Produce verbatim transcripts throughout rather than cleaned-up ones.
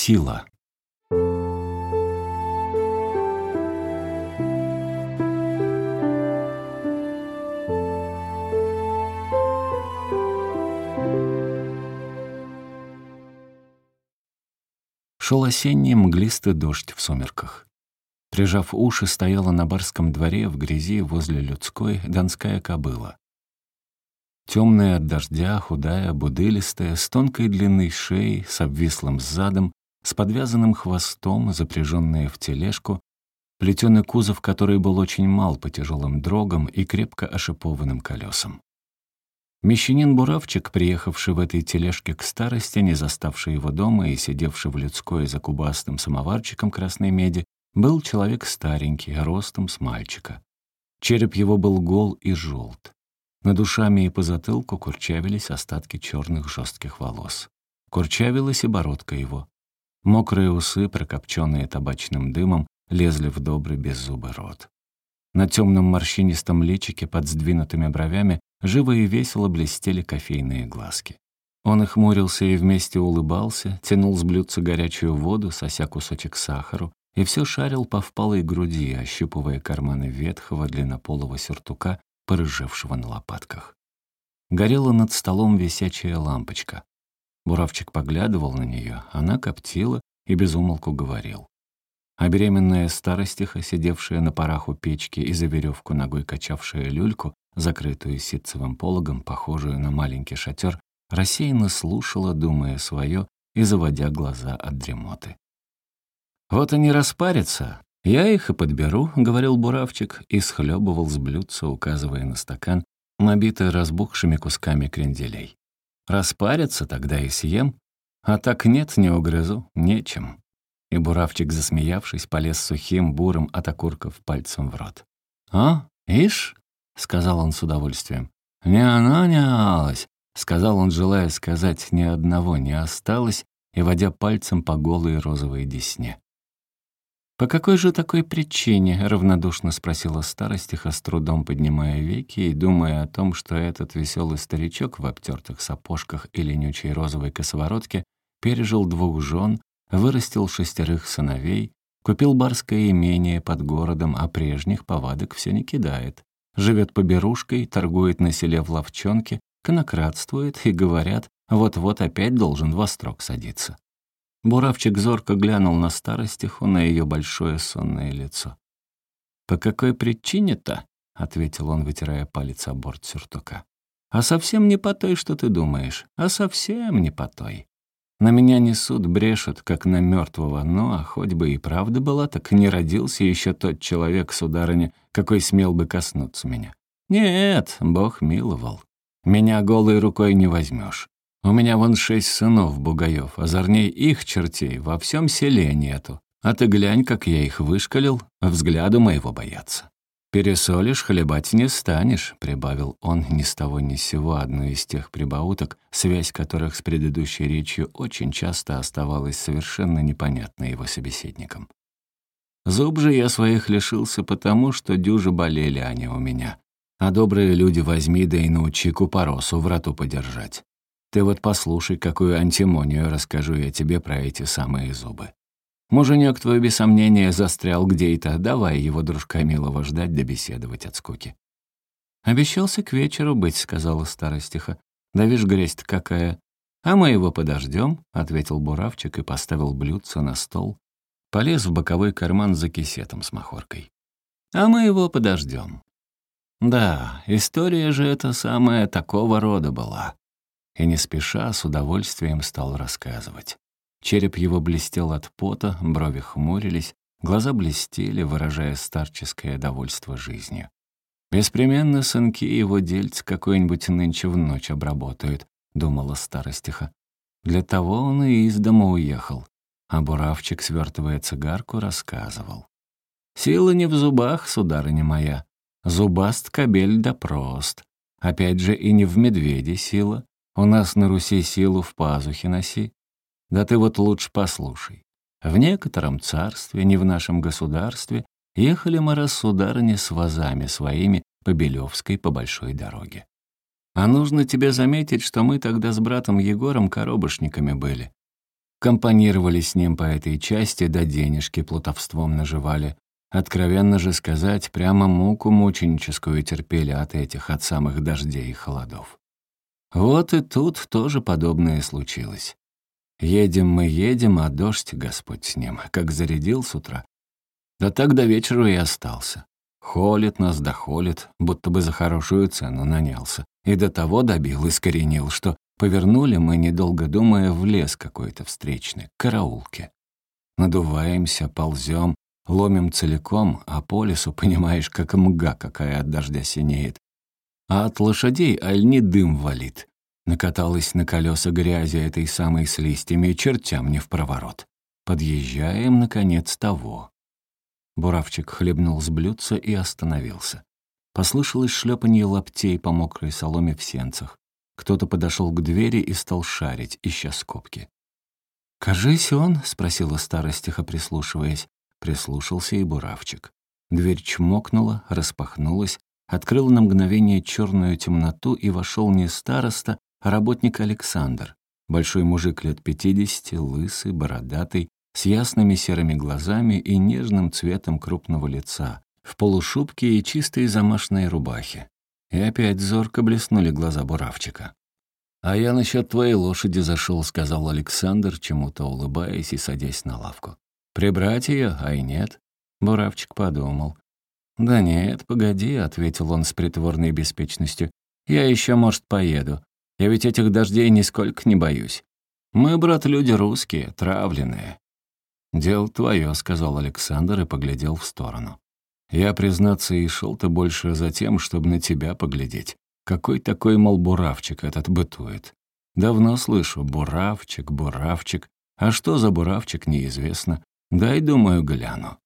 Сила. Шел осенний мглистый дождь в сумерках. Прижав уши, стояла на барском дворе в грязи возле людской донская кобыла. Темная от дождя, худая, будылистая, с тонкой длинной шеей, с обвислым задом, с подвязанным хвостом, запряженная в тележку, плетеный кузов, который был очень мал по тяжелым дрогам и крепко ошипованным колесам. Мещанин-буравчик, приехавший в этой тележке к старости, не заставший его дома и сидевший в людской за кубастым самоварчиком красной меди, был человек старенький, ростом с мальчика. Череп его был гол и желт. Над ушами и по затылку курчавились остатки черных жестких волос. Курчавилась и бородка его. Мокрые усы, прокопченные табачным дымом, лезли в добрый беззубый рот. На темном морщинистом личике под сдвинутыми бровями живо и весело блестели кофейные глазки. Он и хмурился, и вместе улыбался, тянул с блюдца горячую воду, сося кусочек сахару, и все шарил по впалой груди, ощупывая карманы ветхого длиннополого сюртука, порыжевшего на лопатках. Горела над столом висячая лампочка. Буравчик поглядывал на нее, она коптила и безумолку говорил. А беременная старостиха, сидевшая на парах у печки и за веревку ногой качавшая люльку, закрытую ситцевым пологом, похожую на маленький шатер, рассеянно слушала, думая свое и заводя глаза от дремоты. «Вот они распарятся, я их и подберу», — говорил Буравчик и схлебывал с блюдца, указывая на стакан, набитый разбухшими кусками кренделей. «Распарятся, тогда и съем, а так нет, не угрызу, нечем». И Буравчик, засмеявшись, полез сухим, бурым от окурков пальцем в рот. «А, ишь?» — сказал он с удовольствием. «Не она, не алась», — сказал он, желая сказать, ни одного не осталось, и водя пальцем по голой розовой десне. «По какой же такой причине?» — равнодушно спросила старостиха, с трудом поднимая веки и думая о том, что этот веселый старичок в обтертых сапожках и ленючей розовой косоворотке пережил двух жен, вырастил шестерых сыновей, купил барское имение под городом, а прежних повадок все не кидает. Живет поберушкой, торгует на селе в ловчонке, конократствует, и, говорят, вот-вот опять должен во строк садиться. Буравчик зорко глянул на старостиху, на ее большое сонное лицо. «По какой причине-то?» — ответил он, вытирая палец о борт сюртука. «А совсем не по той, что ты думаешь, а совсем не по той. На меня несут, брешут, как на мертвого, ну, а хоть бы и правда была, так не родился еще тот человек, сударыня, какой смел бы коснуться меня. Нет, Бог миловал. Меня голой рукой не возьмешь. У меня вон шесть сынов бугаев, озорней их чертей во всем селе нету. А ты глянь, как я их вышкалил, взгляду моего боятся. «Пересолишь, хлебать не станешь», — прибавил он ни с того ни с сего одну из тех прибауток, связь которых с предыдущей речью очень часто оставалась совершенно непонятной его собеседникам. «Зуб же я своих лишился потому, что дюже болели они у меня. А добрые люди возьми да и научи купоросу в роту подержать. Ты вот послушай, какую антимонию расскажу я тебе про эти самые зубы. Муженек твой, без сомнения, застрял где-то, давай его дружка милого ждать да беседовать от скуки». «Обещался к вечеру быть», — сказала старостиха. «Да вишь, грязь-то какая». «А мы его подождем», — ответил Буравчик и поставил блюдце на стол. Полез в боковой карман за кисетом с махоркой. «А мы его подождем». Да, история же эта самая такого рода была. И не спеша, с удовольствием стал рассказывать. Череп его блестел от пота, брови хмурились, глаза блестели, выражая старческое довольство жизнью. «Беспременно сынки его дельц какой-нибудь нынче в ночь обработают», — думала старостиха. Для того он и из дома уехал. А Буравчик, свертывая цигарку, рассказывал. «Сила не в зубах, сударыня моя. Зубаст кобель да прост. Опять же и не в медведе сила. У нас на Руси силу в пазухе носи. Да ты вот лучше послушай. В некотором царстве, не в нашем государстве, ехали мы раз, сударыня, с возами своими по Белевской по большой дороге. А нужно тебе заметить, что мы тогда с братом Егором коробошниками были. Компонировали с ним по этой части, да денежки плутовством наживали. Откровенно же сказать, прямо муку мученическую терпели от этих, от самых дождей и холодов. Вот и тут тоже подобное случилось. Едем мы, едем, а дождь, Господь с ним, как зарядил с утра. Да так до вечера и остался. Холит нас да холит, будто бы за хорошую цену нанялся. И до того добил, искоренил, что повернули мы, недолго думая, в лес какой-то встречный, к караулке. Надуваемся, ползем, ломим целиком, а по лесу, понимаешь, как мга какая от дождя синеет. А от лошадей альни дым валит. Накаталась на колеса грязи этой самой с листьями и чертям не впроворот. Подъезжаем, наконец, того. Буравчик хлебнул с блюдца и остановился. Послышалось шлепанье лаптей по мокрой соломе в сенцах. Кто-то подошел к двери и стал шарить, ища скобки. «Кажись, он?» — спросила старостиха, прислушиваясь. Прислушался и Буравчик. Дверь чмокнула, распахнулась, открыла на мгновение черную темноту, и вошел не староста, а работник Александр. Большой мужик лет пятидесяти, лысый, бородатый, с ясными серыми глазами и нежным цветом крупного лица, в полушубке и чистой замашной рубахе. И опять зорко блеснули глаза Буравчика. «А я насчет твоей лошади зашел», — сказал Александр, чему-то улыбаясь и садясь на лавку. «Прибрать ее, ай нет?» Буравчик подумал. «Да нет, погоди», — ответил он с притворной беспечностью. «Я еще, может, поеду. Я ведь этих дождей нисколько не боюсь. Мы, брат, люди русские, травленные». «Дело твое», — сказал Александр и поглядел в сторону. «Я, признаться, и шел-то больше за тем, чтобы на тебя поглядеть. Какой такой, мол, буравчик этот бытует? Давно слышу, буравчик, буравчик. А что за буравчик, неизвестно. Дай, думаю, гляну».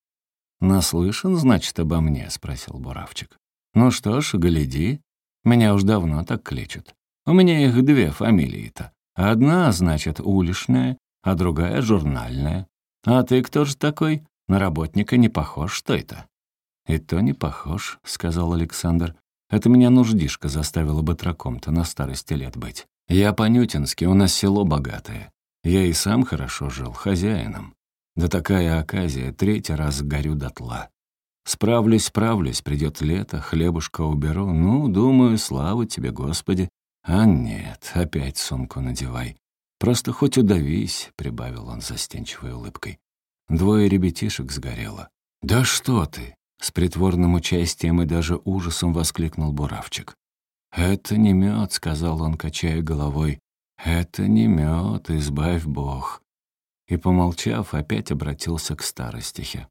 «Наслышан, значит, обо мне?» — спросил буравчик. «Ну что ж, гляди. Меня уж давно так кличут. У меня их две фамилии-то. Одна, значит, уличная, а другая — журнальная. А ты кто же такой? На работника не похож, что это?» «И то не похож», — сказал Александр. «Это меня нуждишка заставила батраком-то на старости лет быть. Я по-нютински, у нас село богатое. Я и сам хорошо жил, хозяином. Да такая оказия, третий раз горю дотла. Справлюсь, справлюсь, придет лето, хлебушка уберу. Ну, думаю, слава тебе, Господи. А нет, опять сумку надевай. Просто хоть удавись», — прибавил он застенчивой улыбкой. «Двое ребятишек сгорело». «Да что ты!» — с притворным участием и даже ужасом воскликнул Буравчик. «Это не мед», — сказал он, качая головой. «Это не мед, избавь Бог». И, помолчав, опять обратился к старостихе.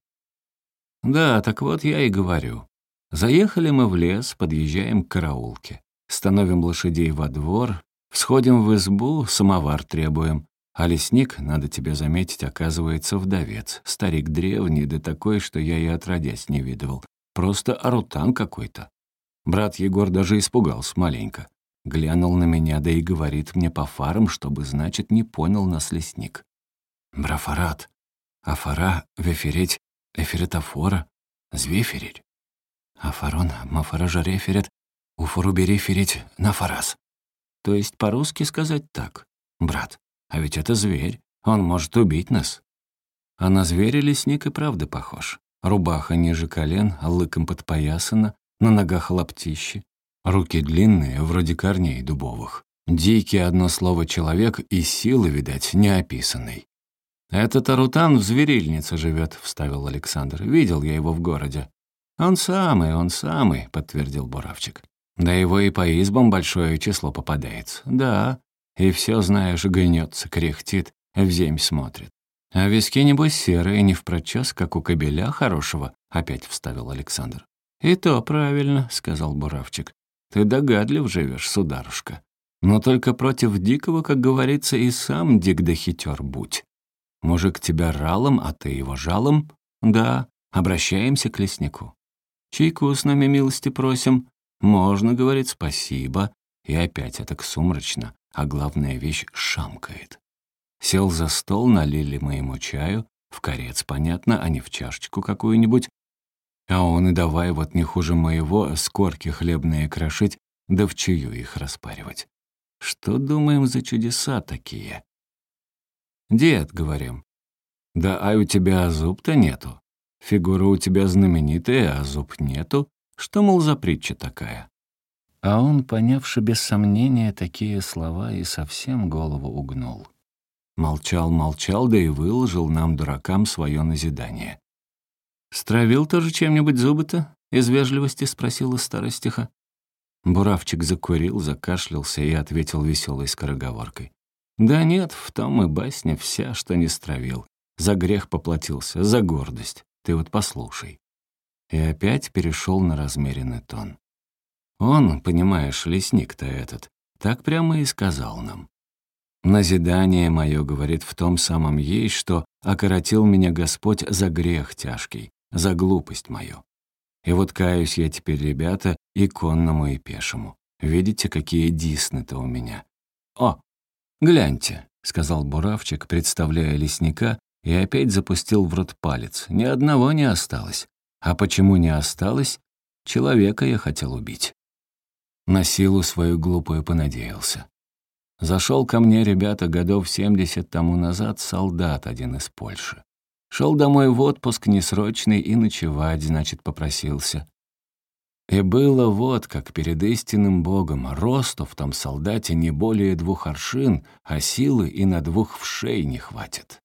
«Да, так вот я и говорю. Заехали мы в лес, подъезжаем к караулке. Становим лошадей во двор, всходим в избу, самовар требуем. А лесник, надо тебе заметить, оказывается вдовец. Старик древний, да такой, что я и отродясь не видывал. Просто арутан какой-то. Брат Егор даже испугался маленько. Глянул на меня, да и говорит мне по фарам, чтобы, значит, не понял нас лесник. Брафарат, афара, вефереть, эфиретофора, звеферить. Афарон, мафаража реферет, уфорубереферить, нафарас. То есть по-русски сказать так. Брат, а ведь это зверь, он может убить нас. А на зверя лесник и правда похож. Рубаха ниже колен, лыком подпоясана, на ногах лаптищи. Руки длинные, вроде корней дубовых. Дикий, одно слово, человек и силы, видать, неописанной. «Этот арутан в зверильнице живет», — вставил Александр. «Видел я его в городе». «Он самый, он самый», — подтвердил Буравчик. «Да его и по избам большое число попадается. Да, и все, знаешь, гнется, кряхтит, в земь смотрит. А виски, небось, серые, не впрочес, как у кобеля хорошего», — опять вставил Александр. «И то правильно», — сказал Буравчик. «Ты догадлив живешь, сударушка. Но только против дикого, как говорится, и сам дик да хитер будь. Мужик тебя ралом, а ты его жалом? Да, обращаемся к леснику. Чайку с нами милости просим. Можно, говорит, спасибо. И опять это сумрачно, а главная вещь шамкает. Сел за стол, налили мы ему чаю, в корец, понятно, а не в чашечку какую-нибудь. А он и давай вот не хуже моего скорки хлебные крошить, да в чаю их распаривать. Что, думаем, за чудеса такие? «Дед», — говорим. «Да ай у тебя зуб-то нету. Фигура у тебя знаменитая, а зуб нету. Что, мол, за притча такая?» А он, понявши без сомнения такие слова, и совсем голову угнул. Молчал, молчал, да и выложил нам, дуракам, свое назидание. «Стравил тоже чем-нибудь зубы-то?» — из вежливости спросила старостиха. Буравчик закурил, закашлялся и ответил веселой скороговоркой. «Да нет, в том и басня вся, что не стравил. За грех поплатился, за гордость. Ты вот послушай». И опять перешел на размеренный тон. Он, понимаешь, лесник-то этот, так прямо и сказал нам. «Назидание мое, — говорит, — в том самом есть, что окоротил меня Господь за грех тяжкий, за глупость мою. И вот каюсь я теперь, ребята, и конному, и пешему. Видите, какие дисны-то у меня? О, гляньте!» — сказал Буравчик, представляя лесника, и опять запустил в рот палец. «Ни одного не осталось. А почему не осталось? Человека я хотел убить. На силу свою глупую понадеялся. Зашел ко мне, ребята, годов семьдесят тому назад солдат один из Польши. Шел домой в отпуск несрочный и ночевать, значит, попросился. И было вот как перед истинным Богом. Росту в том солдате не более двух аршин, а силы и на двух вшей не хватит.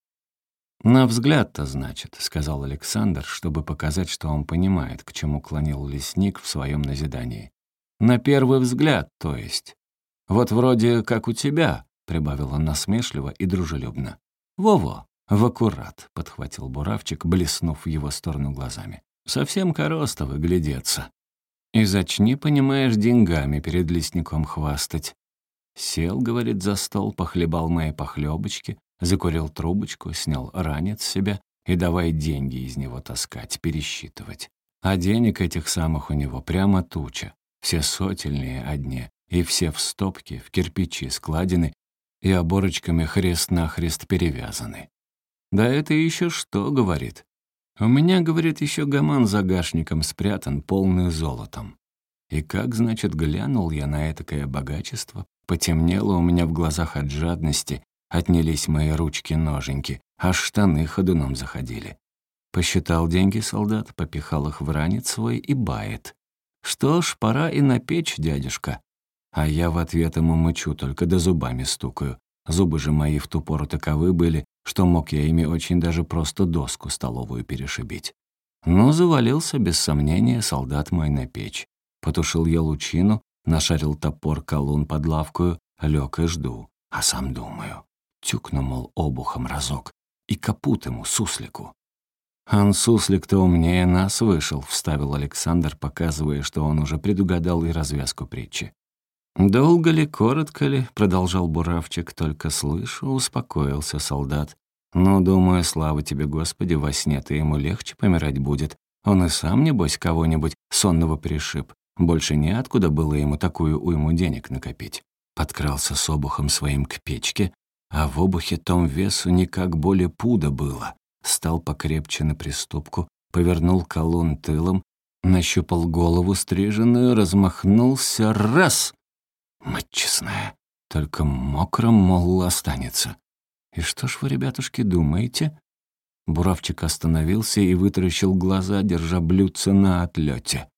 «На взгляд-то, значит», — сказал Александр, чтобы показать, что он понимает, к чему клонил лесник в своем назидании. «На первый взгляд, то есть. Вот вроде как у тебя», — прибавил он насмешливо и дружелюбно. «Во-во, в аккурат», — подхватил Буравчик, блеснув в его сторону глазами. «Совсем коростовы глядеться. И зачни, понимаешь, деньгами перед лесником хвастать. Сел, — говорит, — за стол, похлебал мои похлебочки, закурил трубочку, снял ранец с себя и давай деньги из него таскать, пересчитывать. А денег этих самых у него прямо туча. Все сотельные одни, и все в стопке, в кирпичи складены, и оборочками хрест-нахрест перевязаны. «Да это еще что?» — говорит. «У меня, — говорит, — еще гаман загашником спрятан, полный золотом». И как, значит, глянул я на этакое богачество, потемнело у меня в глазах от жадности, отнялись мои ручки-ноженьки, аж штаны ходуном заходили. Посчитал деньги солдат, попихал их в ранец свой и бает. «Что ж, пора и на печь, дядюшка». А я в ответ ему мычу, только до зубами стукаю. Зубы же мои в ту пору таковы были, что мог я ими очень даже просто доску столовую перешибить. Ну, завалился, без сомнения, солдат мой на печь. Потушил я лучину, нашарил топор колун под лавкою, лег и жду. А сам думаю. Тюкну, мол, обухом разок. И капут ему, суслику. «Ан суслик-то умнее нас вышел», — вставил Александр, показывая, что он уже предугадал и развязку притчи. «Долго ли, коротко ли?» — продолжал Буравчик. «Только слышу, успокоился солдат. Ну, думаю, слава тебе, Господи, во сне-то ему легче помирать будет. Он и сам, небось, кого-нибудь сонного пришиб. Больше неоткуда было ему такую уйму денег накопить». Подкрался с обухом своим к печке, а в обухе том весу никак более пуда было. Стал покрепче на приступку, повернул колун тылом, нащупал голову стриженную, размахнулся — раз! Мать честная, только мокрым, мол, останется. И что ж вы, ребятушки, думаете? Буравчик остановился и вытаращил глаза, держа блюдце на отлете.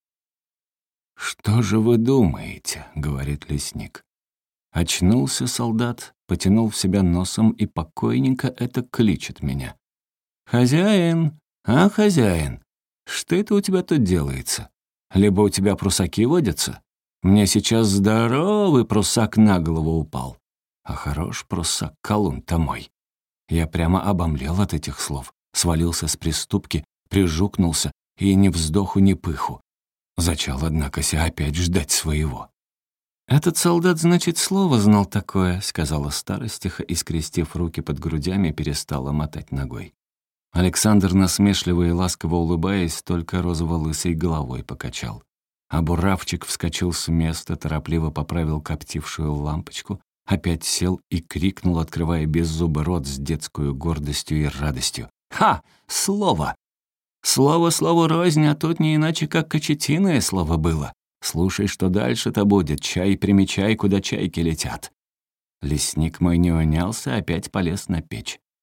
«Что же вы думаете?» — говорит лесник. Очнулся солдат, потянул в себя носом и покойненько это кличет меня. «Хозяин, а, хозяин, что это у тебя тут делается? Либо у тебя прусаки водятся? Мне сейчас здоровый прусак на голову упал. А хорош прусак, колун-то мой». Я прямо обомлел от этих слов, свалился с приступки, прижукнулся и ни вздоху, ни пыху. Зачал, однако, ся опять ждать своего. «Этот солдат, значит, слово знал такое», — сказала старостиха и, скрестив руки под грудями, перестала мотать ногой. Александр, насмешливо и ласково улыбаясь, только розово-лысой головой покачал. А Буравчик вскочил с места, торопливо поправил коптившую лампочку, опять сел и крикнул, открывая без зуба рот с детскую гордостью и радостью. «Ха! Слово! Слово слово рознь, а тут не иначе, как кочетиное слово было. Слушай, что дальше-то будет, чай примечай, куда чайки летят». Лесник мой не унялся, опять полез на печь.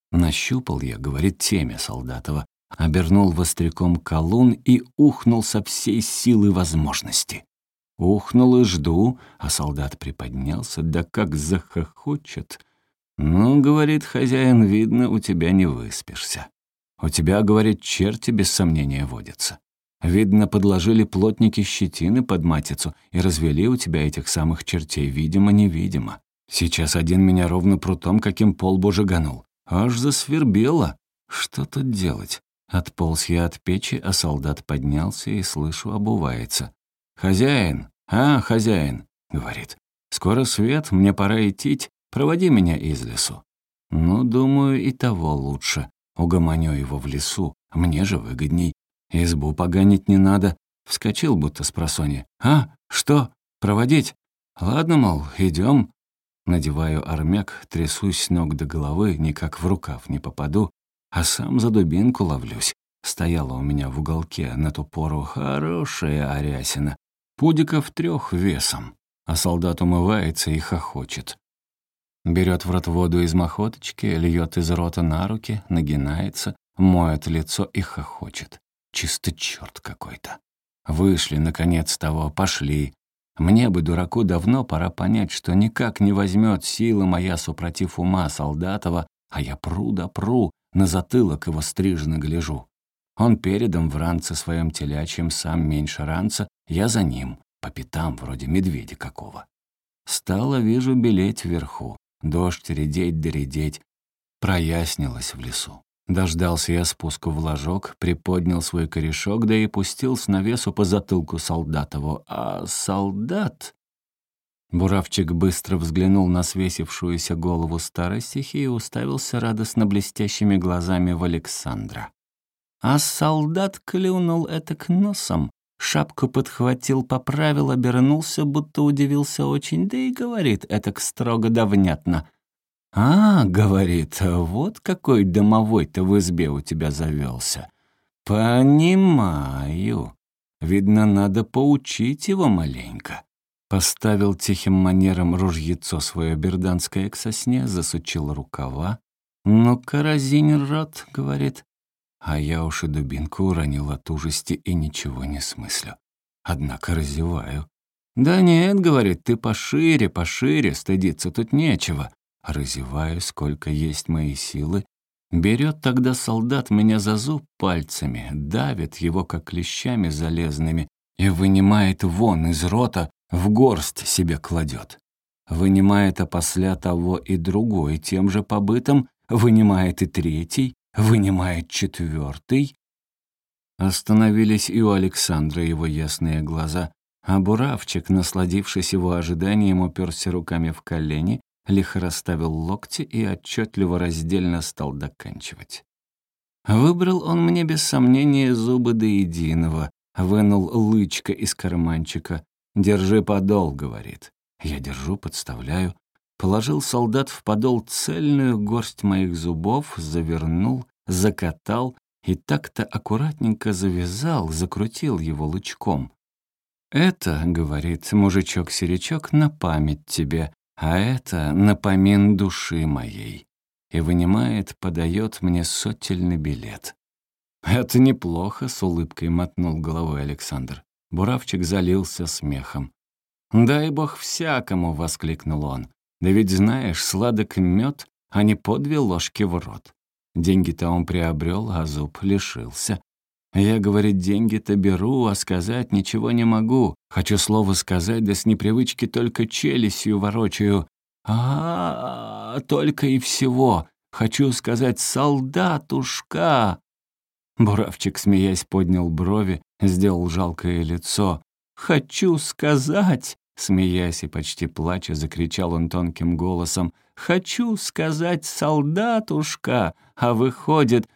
Нащупал я, говорит, темя Солдатова, обернул востряком колун и ухнул со всей силы возможности. Ухнул и жду, а солдат приподнялся, да как захохочет. «Ну, — говорит хозяин, — видно, у тебя не выспишься. У тебя, — говорит, — черти без сомнения водятся. Видно, подложили плотники щетины под матицу и развели у тебя этих самых чертей, видимо-невидимо. Сейчас один меня ровно прутом, каким полбу жаганул. Аж засвербело. Что тут делать?» Отполз я от печи, а солдат поднялся и, слышу, обувается. «Хозяин, а, хозяин, — говорит, — скоро свет, мне пора идти, проводи меня из лесу». Ну, думаю, и того лучше. Угомоню его в лесу, мне же выгодней. Избу поганить не надо. Вскочил будто с просонья. «А, что, проводить? Ладно, мол, идем». Надеваю армяк, трясусь с ног до головы, никак в рукав не попаду, а сам за дубинку ловлюсь. Стояла у меня в уголке на ту пору хорошая арясина, пудиков трех весом, а солдат умывается и хохочет. Берет в рот воду из махоточки, льет из рота на руки, нагинается, моет лицо и хохочет. Чисто черт какой-то. Вышли, наконец того, пошли. Мне бы, дураку, давно пора понять, что никак не возьмет сила моя супротив ума Солдатова, а я пру да пру, на затылок его стрижно гляжу. Он передом в ранце своем телячьем, сам меньше ранца, я за ним, по пятам, вроде медведя какого. Стало, вижу, белеть вверху, дождь редеть да редеть. Прояснилось в лесу. Дождался я спуску в ложок, приподнял свой корешок, да и пустил с навесу по затылку Солдатову. А солдат... Буравчик быстро взглянул на свесившуюся голову старостихи и уставился радостно блестящими глазами в Александра. А солдат клюнул этак носом, шапку подхватил, поправил, обернулся, будто удивился очень, да и говорит этак строго да внятно. «А, — говорит, — вот какой домовой-то в избе у тебя завелся. Понимаю. Видно, надо поучить его маленько». Поставил тихим манером ружьецо свое берданское к сосне, засучил рукава. «Ну-ка, разинь рот, — говорит». А я уж и дубинку уронил от ужасти и ничего не смыслю. Однако разеваю. «Да нет, — говорит, — ты пошире, пошире, стыдиться тут нечего». Разеваю, сколько есть мои силы. Берет тогда солдат меня за зуб пальцами, давит его, как клещами залезными, и вынимает вон из рота, в горсть себе кладет. Вынимает опосля того и другой тем же побытом, вынимает и третий, вынимает четвертый. Остановились и у Александра его ясные глаза, а Буравчик, насладившись его ожиданием, уперся руками в колени, лихо расставил локти и отчетливо раздельно стал доканчивать. Выбрал он мне без сомнения зубы до единого, вынул лычко из карманчика. «Держи подол», — говорит. Я держу, подставляю. Положил солдат в подол цельную горсть моих зубов, завернул, закатал и так-то аккуратненько завязал, закрутил его лычком. «Это, — говорит мужичок-серячок, — на память тебе, а это напомин души моей». И вынимает, подает мне сотельный билет. «Это неплохо», — с улыбкой мотнул головой Александр. Буравчик залился смехом. «Дай бог всякому!» — воскликнул он. «Да ведь знаешь, сладок мед, а не по две ложки в рот. Деньги-то он приобрел, а зуб лишился. Я, говорит, деньги-то беру, а сказать ничего не могу. Хочу слово сказать, да с непривычки только челюстью ворочаю. А, -а, -а только и всего. Хочу сказать «солдатушка». Буравчик, смеясь, поднял брови, сделал жалкое лицо. «Хочу сказать!» Смеясь и почти плача, закричал он тонким голосом. «Хочу сказать, солдатушка, а выходит,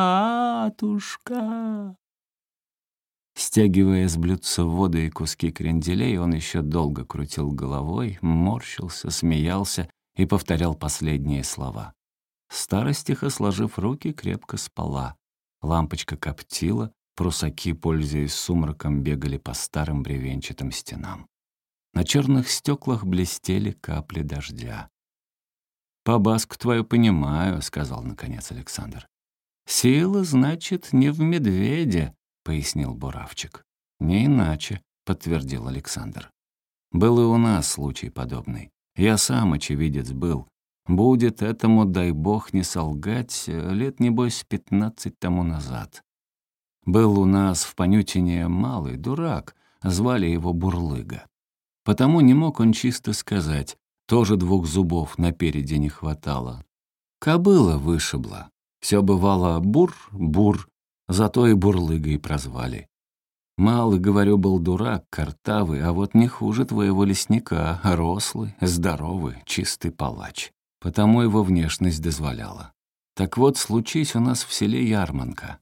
саатушка!» Стягивая с блюдца воду и куски кренделей, он еще долго крутил головой, морщился, смеялся и повторял последние слова. Старостиха, сложив руки, крепко спала. Лампочка коптила, прусаки, пользуясь сумраком, бегали по старым бревенчатым стенам. На черных стеклах блестели капли дождя. «По-баску твою понимаю», — сказал наконец Александр. «Сила, значит, не в медведе», — пояснил Буравчик. «Не иначе», — подтвердил Александр. «Был и у нас случай подобный. Я сам очевидец был. Будет этому, дай бог не солгать, лет, небось, пятнадцать тому назад. Был у нас в Понютине малый дурак, звали его Бурлыга. Потому не мог он чисто сказать, тоже двух зубов напереди не хватало. Кобыла вышибла. Все бывало бур-бур, зато и Бурлыгой прозвали. Малый, говорю, был дурак, картавый, а вот не хуже твоего лесника, рослый, здоровый, чистый палач. Потому его внешность дозволяла. Так вот, случись у нас в селе ярманка.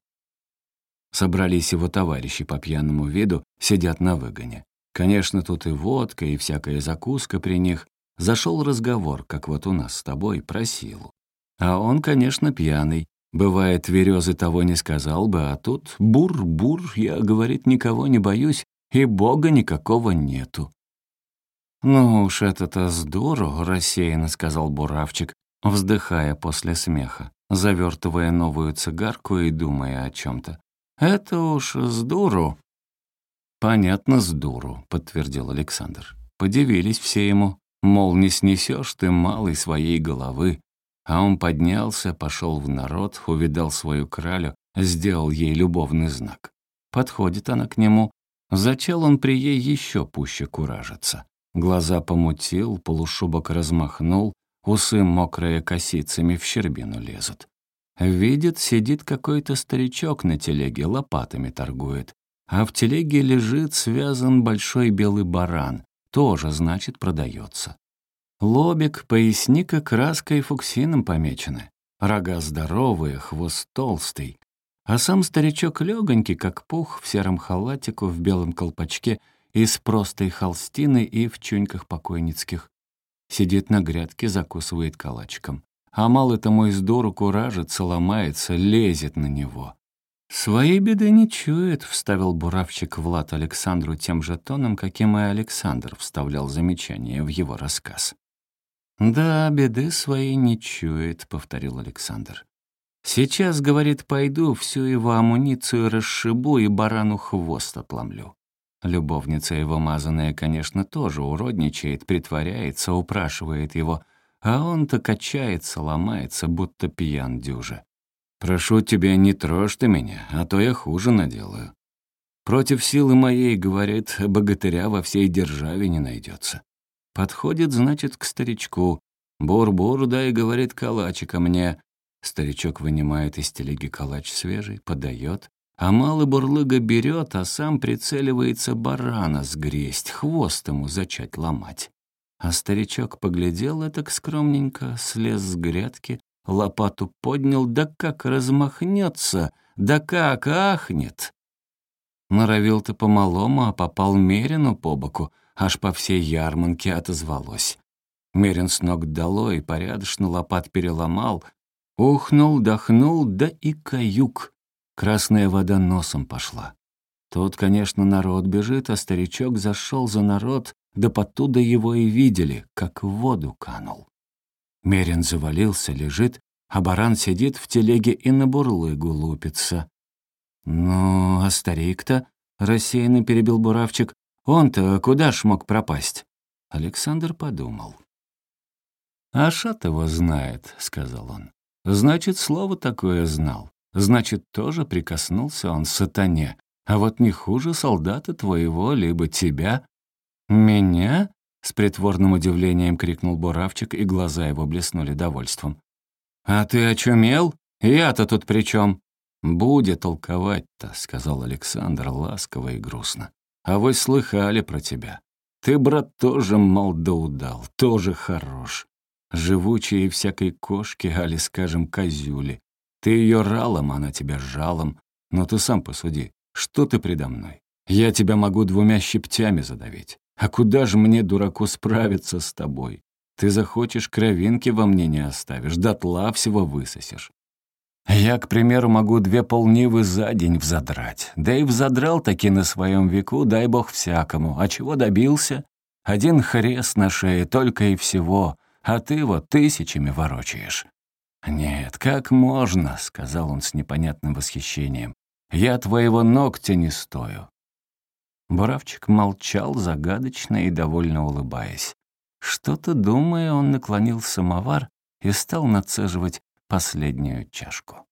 Собрались его товарищи по пьяному виду, сидят на выгоне. Конечно, тут и водка, и всякая закуска при них. Зашел разговор, как вот у нас с тобой, про силу. А он, конечно, пьяный. Бывает, Верёзы того не сказал бы, а тут бур-бур, я, говорит, никого не боюсь, и бога никакого нету. «Ну уж это-то здорово», — рассеянно сказал Буравчик, вздыхая после смеха, завертывая новую цигарку и думая о чем-то. «Это уж здорово». «Понятно, здорово», — подтвердил Александр. Подивились все ему, мол, не снесешь ты малой своей головы. А он поднялся, пошел в народ, увидал свою кралю, сделал ей любовный знак. Подходит она к нему. Зачал он при ей еще пуще куражиться. Глаза помутил, полушубок размахнул, усы мокрые косицами в щербину лезут. Видит, сидит какой-то старичок на телеге, лопатами торгует. А в телеге лежит связан большой белый баран, тоже, значит, продается. Лобик, поясника краской фуксином помечены. Рога здоровые, хвост толстый. А сам старичок легонький, как пух, в сером халатику, в белом колпачке, из простой холстины и в чуньках покойницких. Сидит на грядке, закусывает калачиком. А малый-то мой с дуру куражится, ломается, лезет на него. «Своей беды не чует», — вставил Буравчик в лад Александру тем же тоном, каким и Александр вставлял замечание в его рассказ. «Да, беды своей не чует», — повторил Александр. «Сейчас, — говорит, — пойду, всю его амуницию расшибу и барану хвост отломлю». Любовница его мазаная, конечно, тоже уродничает, притворяется, упрашивает его, а он-то качается, ломается, будто пьян дюже. «Прошу тебя, не трожь ты меня, а то я хуже наделаю. Против силы моей, — говорит, — богатыря во всей державе не найдется». Подходит, значит, к старичку. «Бур-бур, дай, — говорит, — калачика мне». Старичок вынимает из телеги калач свежий, подает, а малый Бурлыга берет, а сам прицеливается барана сгресть, хвост ему зачать ломать. А старичок поглядел этак скромненько, слез с грядки, лопату поднял, да как размахнется, да как ахнет. Норовил-то по-малому, а попал Мерину по боку, аж по всей ярманке отозвалось. Мерин с ног долой, порядочно лопат переломал, ухнул, дохнул, да и каюк. Красная вода носом пошла. Тут, конечно, народ бежит, а старичок зашел за народ, да подтуда его и видели, как в воду канул. Мерин завалился, лежит, а баран сидит в телеге и на Бурлыгу лупится. «Ну, а старик-то?» — рассеянно перебил Буравчик. «Он-то куда ж мог пропасть?» Александр подумал. «А шат его знает», — сказал он. «Значит, слово такое знал. Значит, тоже прикоснулся он сатане. А вот не хуже солдата твоего, либо тебя». «Меня?» — с притворным удивлением крикнул Буравчик, и глаза его блеснули довольством. «А ты очумел? Я-то тут при чем?» «Будет толковать-то», — сказал Александр ласково и грустно. «А вы слыхали про тебя. Ты, брат, тоже мал да удал, тоже хорош. Живучие всякой кошки, али, скажем, козюли. Ты ее ралом, она тебя жалом. Но ты сам посуди, что ты предо мной? Я тебя могу двумя щептями задавить. А куда же мне, дураку, справиться с тобой? Ты захочешь, кровинки во мне не оставишь, дотла всего высосешь. Я, к примеру, могу две полнивы за день взадрать. Да и взадрал таки на своем веку, дай бог всякому. А чего добился? Один хрест на шее, только и всего. а ты вот тысячами ворочаешь». «Нет, как можно?» — сказал он с непонятным восхищением. «Я твоего ногтя не стою». Буравчик молчал, загадочно и довольно улыбаясь. Что-то думая, он наклонил самовар и стал нацеживать последнюю чашку.